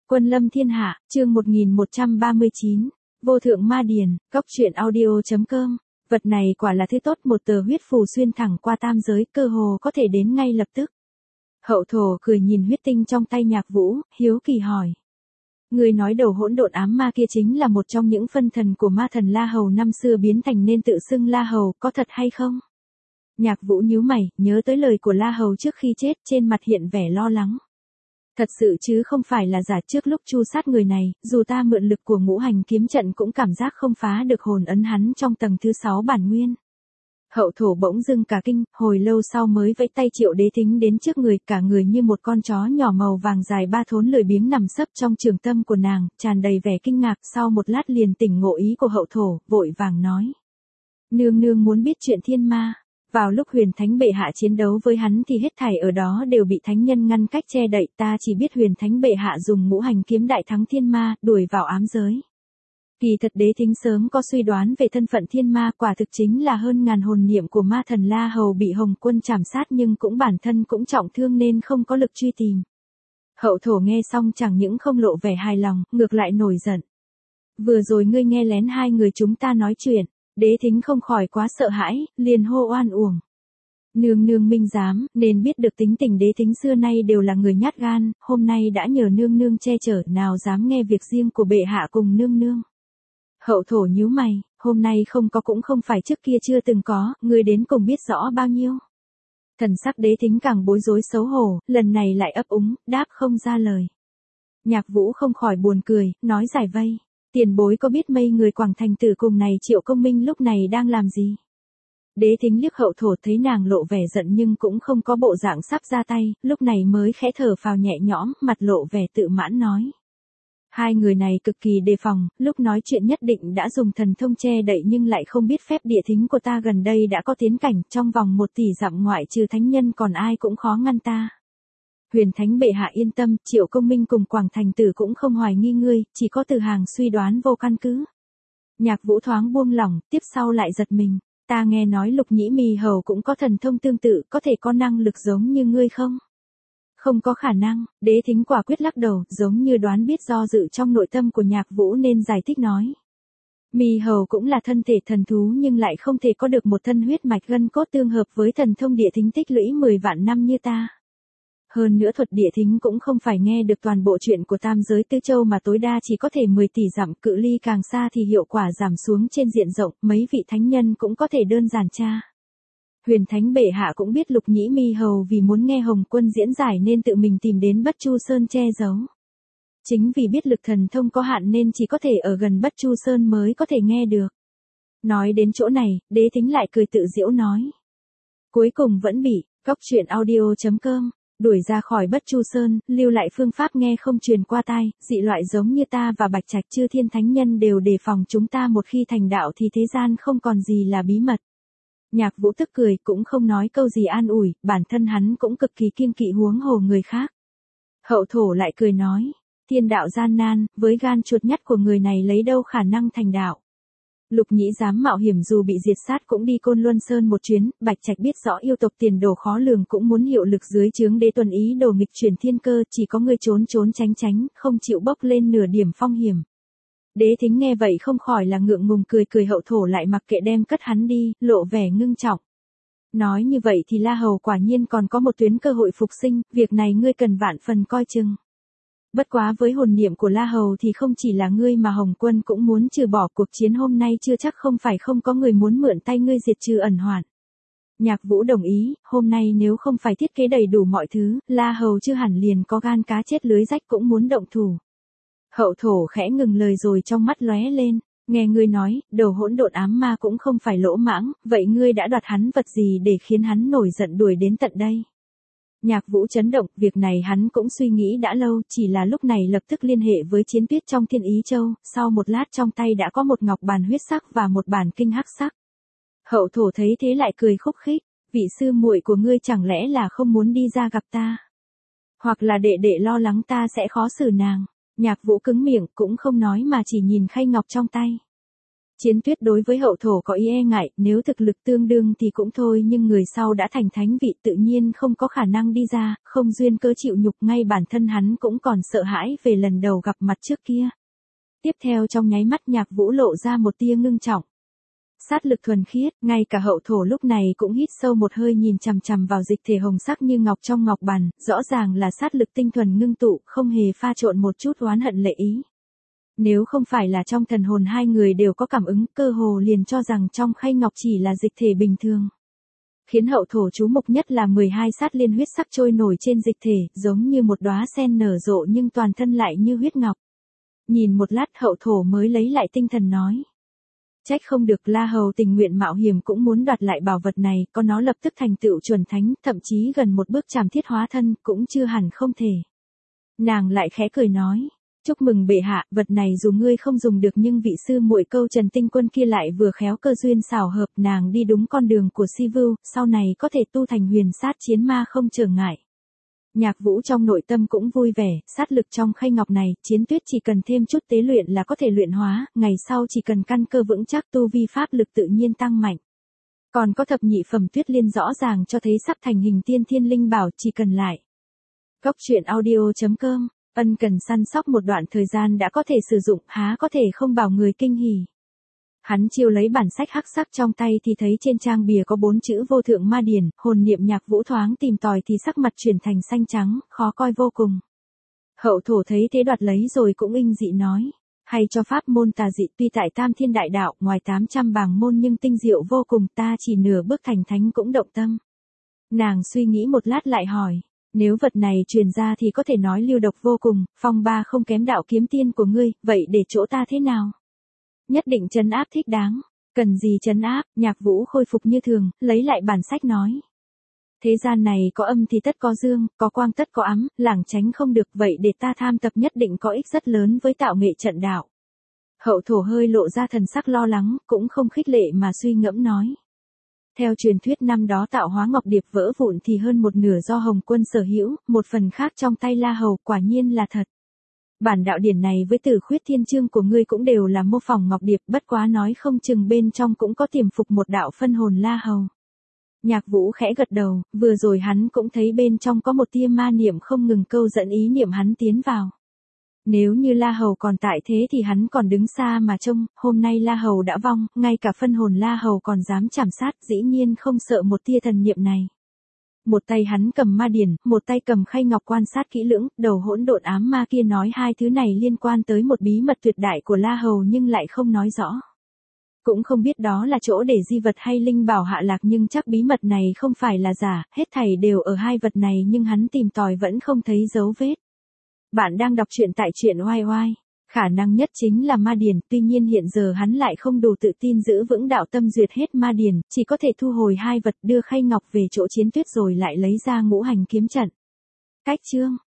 Quân lâm thiên hạ, chương 1139, vô thượng ma điền, góc truyện audio.com. Vật này quả là thứ tốt, một tờ huyết phù xuyên thẳng qua tam giới, cơ hồ có thể đến ngay lập tức. Hậu thổ cười nhìn huyết tinh trong tay Nhạc Vũ, hiếu kỳ hỏi. Người nói đầu hỗn độn ám ma kia chính là một trong những phân thần của ma thần La Hầu năm xưa biến thành nên tự xưng La Hầu, có thật hay không? Nhạc Vũ nhíu mày, nhớ tới lời của La Hầu trước khi chết, trên mặt hiện vẻ lo lắng. Thật sự chứ không phải là giả, trước lúc tru sát người này, dù ta mượn lực của ngũ hành kiếm trận cũng cảm giác không phá được hồn ấn hắn trong tầng thứ 6 bản nguyên. Hậu thổ bỗng dưng cả kinh, hồi lâu sau mới vẫy tay Triệu Đế Thính đến trước người, cả người như một con chó nhỏ màu vàng dài 3 thốn lười biếng nằm sấp trong trường tâm của nàng, tràn đầy vẻ kinh ngạc, sau một lát liền tỉnh ngộ ý của hậu thổ, vội vàng nói. Nương nương muốn biết chuyện thiên ma. Vào lúc Huyền Thánh bệ hạ chiến đấu với hắn thì hết thảy ở đó đều bị thánh nhân ngăn cách che đậy, ta chỉ biết Huyền Thánh bệ hạ dùng ngũ hành kiếm đại thắng thiên ma, đuổi vào ám giới. Kỳ thật Đế Thính sớm có suy đoán về thân phận thiên ma, quả thực chính là hơn ngàn hồn niệm của ma thần La Hầu bị Hồng Quân trảm sát, nhưng cũng bản thân cũng trọng thương nên không có lực truy tìm. Hậu thổ nghe xong chẳng những không lộ vẻ hài lòng, ngược lại nổi giận. Vừa rồi ngươi nghe lén hai người chúng ta nói chuyện. Đế Thính không khỏi quá sợ hãi, liền hô oan uổng. Nương nương minh giám, nên biết được tính tình Đế Thính xưa nay đều là người nhát gan, hôm nay đã nhờ nương nương che chở, nào dám nghe việc riêng của bệ hạ cùng nương nương. Hậu thổ nhíu mày, hôm nay không có cũng không phải trước kia chưa từng có, ngươi đến cùng biết rõ bao nhiêu. Thần sắc Đế Thính càng bối rối xấu hổ, lần này lại ấp úng, đáp không ra lời. Nhạc Vũ không khỏi buồn cười, nói giải vây. Tiền bối có biết mấy người Quảng Thành Tử cùng này Triệu Công Minh lúc này đang làm gì? Đế Thính liếc hậu thổ, thấy nàng lộ vẻ giận nhưng cũng không có bộ dạng sắp ra tay, lúc này mới khẽ thở phào nhẹ nhõm, mặt lộ vẻ tự mãn nói. Hai người này cực kỳ đề phòng, lúc nói chuyện nhất định đã dùng thần thông che đậy nhưng lại không biết phép địa thính của ta gần đây đã có tiến cảnh, trong vòng 1 tỷ dặm ngoại trừ thánh nhân còn ai cũng khó ngăn ta. Huyền Thánh bệ hạ yên tâm, Triệu Công Minh cùng Quảng Thành Tử cũng không hoài nghi ngươi, chỉ có từ hàng suy đoán vô căn cứ. Nhạc Vũ thoáng buông lỏng, tiếp sau lại giật mình, ta nghe nói Lục Nhĩ Mi Hầu cũng có thần thông tương tự, có thể có năng lực giống như ngươi không? Không có khả năng, Đế Thính quả quyết lắc đầu, giống như đoán biết do dự trong nội tâm của Nhạc Vũ nên giải thích nói. Mi Hầu cũng là thân thể thần thú nhưng lại không thể có được một thân huyết mạch gân cốt tương hợp với thần thông địa thính tích lũy 10 vạn năm như ta. Hơn nữa thuật địa thính cũng không phải nghe được toàn bộ chuyện của tam giới tứ châu mà tối đa chỉ có thể 10 tỷ dặm, cự ly càng xa thì hiệu quả giảm xuống trên diện rộng, mấy vị thánh nhân cũng có thể đơn giản tra. Huyền Thánh bệ hạ cũng biết Lục Nhĩ Mi Hầu vì muốn nghe Hồng Quân diễn giải nên tự mình tìm đến Bất Chu Sơn che giấu. Chính vì biết lực thần thông có hạn nên chỉ có thể ở gần Bất Chu Sơn mới có thể nghe được. Nói đến chỗ này, Đế Thính lại cười tự giễu nói. Cuối cùng vẫn bị, góc truyện audio.com. Đuổi ra khỏi Bất Chu Sơn, lưu lại phương pháp nghe không truyền qua tai, dị loại giống như ta và Bạch Trạch chư thiên thánh nhân đều đề phòng chúng ta, một khi thành đạo thì thế gian không còn gì là bí mật. Nhạc Vũ tức cười, cũng không nói câu gì an ủi, bản thân hắn cũng cực kỳ kiêng kỵ huống hồ người khác. Hậu thổ lại cười nói, thiên đạo gian nan, với gan chuột nhắt của người này lấy đâu khả năng thành đạo. Lục Nhĩ dám mạo hiểm dù bị diệt sát cũng đi Côn Luân Sơn một chuyến, Bạch Trạch biết rõ yêu tộc tiền đồ khó lường cũng muốn hiệu lực dưới trướng Đế Tuần ý đồ nghịch chuyển thiên cơ, chỉ có người trốn trốn tránh tránh, không chịu bốc lên nửa điểm phong hiểm. Đế Thính nghe vậy không khỏi là ngượng ngùng cười cười, hậu thổ lại mặc kệ đem cất hắn đi, lộ vẻ ngưng trọng. Nói như vậy thì La Hầu quả nhiên còn có một tuyến cơ hội phục sinh, việc này ngươi cần vạn phần coi chừng. Bất quá với hồn niệm của La Hầu thì không chỉ là ngươi mà Hồng Quân cũng muốn trừ bỏ, cuộc chiến hôm nay chưa chắc không phải không có người muốn mượn tay ngươi diệt trừ ẩn hoạn. Nhạc Vũ đồng ý, hôm nay nếu không phải thiết kế đầy đủ mọi thứ, La Hầu chưa hẳn liền có gan cá chết lưới rách cũng muốn động thủ. Hậu thổ khẽ ngừng lời rồi trong mắt lóe lên, nghe ngươi nói, đầu hỗn độn ám ma cũng không phải lỗ mãng, vậy ngươi đã đoạt hắn vật gì để khiến hắn nổi giận đuổi đến tận đây? Nhạc Vũ chấn động, việc này hắn cũng suy nghĩ đã lâu, chỉ là lúc này lập tức liên hệ với Chiến Tuyết trong Thiên Ý Châu, sau một lát trong tay đã có một ngọc bàn huyết sắc và một bản kinh hắc sắc. Hậu thổ thấy thế lại cười khúc khích, vị sư muội của ngươi chẳng lẽ là không muốn đi ra gặp ta? Hoặc là đệ đệ lo lắng ta sẽ khó xử nàng? Nhạc Vũ cứng miệng cũng không nói mà chỉ nhìn khay ngọc trong tay. Chiến Tuyết đối với hậu thổ có ý e ngại, nếu thực lực tương đương thì cũng thôi nhưng người sau đã thành thánh vị tự nhiên không có khả năng đi ra, không duyên cớ chịu nhục ngay bản thân hắn cũng còn sợ hãi về lần đầu gặp mặt trước kia. Tiếp theo trong nháy mắt Nhạc Vũ lộ ra một tia ngưng trọng. Sát lực thuần khiết, ngay cả hậu thổ lúc này cũng hít sâu một hơi nhìn chằm chằm vào dịch thể hồng sắc như ngọc trong ngọc bàn, rõ ràng là sát lực tinh thuần ngưng tụ, không hề pha trộn một chút oán hận lệ ý. Nếu không phải là trong thần hồn hai người đều có cảm ứng, cơ hồ liền cho rằng trong khay ngọc chỉ là dịch thể bình thường. Khiến hậu thổ chú mục nhất là 12 sát liên huyết sắc trôi nổi trên dịch thể, giống như một đóa sen nở rộ nhưng toàn thân lại như huyết ngọc. Nhìn một lát hậu thổ mới lấy lại tinh thần nói. Trách không được La Hầu tình nguyện mạo hiểm cũng muốn đoạt lại bảo vật này, có nó lập tức thành tựu chuẩn thánh, thậm chí gần một bước trảm thiết hóa thân, cũng chưa hẳn không thể. Nàng lại khẽ cười nói. Chúc mừng bệ hạ, vật này dù ngươi không dùng được nhưng vị sư muội Câu Trần Tinh Quân kia lại vừa khéo cơ duyên xảo hợp, nàng đi đúng con đường của Si Vưu, sau này có thể tu thành huyền sát chiến ma không trở ngại. Nhạc Vũ trong nội tâm cũng vui vẻ, sát lực trong khay ngọc này, Chiến Tuyết chỉ cần thêm chút tế luyện là có thể luyện hóa, ngày sau chỉ cần căn cơ vững chắc tu vi pháp lực tự nhiên tăng mạnh. Còn có thập nhị phẩm Tuyết Liên rõ ràng cho thấy sắp thành hình tiên thiên linh bảo, chỉ cần lại. Góc truyện audio.com. Ân cần săn sóc một đoạn thời gian đã có thể sử dụng, há có thể không bảo người kinh hỉ. Hắn chiêu lấy bản sách hắc sắc trong tay thì thấy trên trang bìa có 4 chữ Vô Thượng Ma Điển, hồn niệm Nhạc Vũ thoáng tìm tòi thì sắc mặt chuyển thành xanh trắng, khó coi vô cùng. Hậu thổ thấy thế đoạt lấy rồi cũng inh dị nói, hay cho pháp môn tà dị, tuy tại Tam Thiên Đại Đạo, ngoài 800 bảng môn nhưng tinh diệu vô cùng, ta chỉ nửa bước thành thánh cũng động tâm. Nàng suy nghĩ một lát lại hỏi. Nếu vật này truyền ra thì có thể nói lưu độc vô cùng, phong ba không kém đạo kiếm tiên của ngươi, vậy để chỗ ta thế nào? Nhất định trấn áp thích đáng. Cần gì trấn áp? Nhạc Vũ khôi phục như thường, lấy lại bản sách nói. Thế gian này có âm thì tất có dương, có quang tất có ám, lảng tránh không được, vậy để ta tham tập nhất định có ích rất lớn với tạo nghệ trận đạo. Hậu thổ hơi lộ ra thần sắc lo lắng, cũng không khích lệ mà suy ngẫm nói. Theo truyền thuyết năm đó tạo hóa ngọc điệp vỡ vụn thì hơn một nửa do Hồng Quân sở hữu, một phần khác trong tay La Hầu, quả nhiên là thật. Bản đạo điển này với Tử Khuyết Thiên Chương của ngươi cũng đều là mô phỏng ngọc điệp, bất quá nói không chừng bên trong cũng có tiềm phục một đạo phân hồn La Hầu. Nhạc Vũ khẽ gật đầu, vừa rồi hắn cũng thấy bên trong có một tia ma niệm không ngừng câu dẫn ý niệm hắn tiến vào. Nếu như La Hầu còn tại thế thì hắn còn đứng xa mà trông, hôm nay La Hầu đã vong, ngay cả phân hồn La Hầu còn dám chảm sát, dĩ nhiên không sợ một tia thần niệm này. Một tay hắn cầm ma điển, một tay cầm khay ngọc quan sát kỹ lưỡng, đầu hỗn độn ám ma kia nói hai thứ này liên quan tới một bí mật tuyệt đại của La Hầu nhưng lại không nói rõ. Cũng không biết đó là chỗ để di vật hay linh bảo hạ lạc nhưng chắc bí mật này không phải là giả, hết thảy đều ở hai vật này nhưng hắn tìm tòi vẫn không thấy dấu vết. Bạn đang đọc truyện tại truyện oai oai. Khả năng nhất chính là ma điển, tuy nhiên hiện giờ hắn lại không đủ tự tin giữ vững đạo tâm duyệt hết ma điển, chỉ có thể thu hồi hai vật đưa khay ngọc về chỗ Chiến Tuyết rồi lại lấy ra ngũ hành kiếm trận. Cách chương.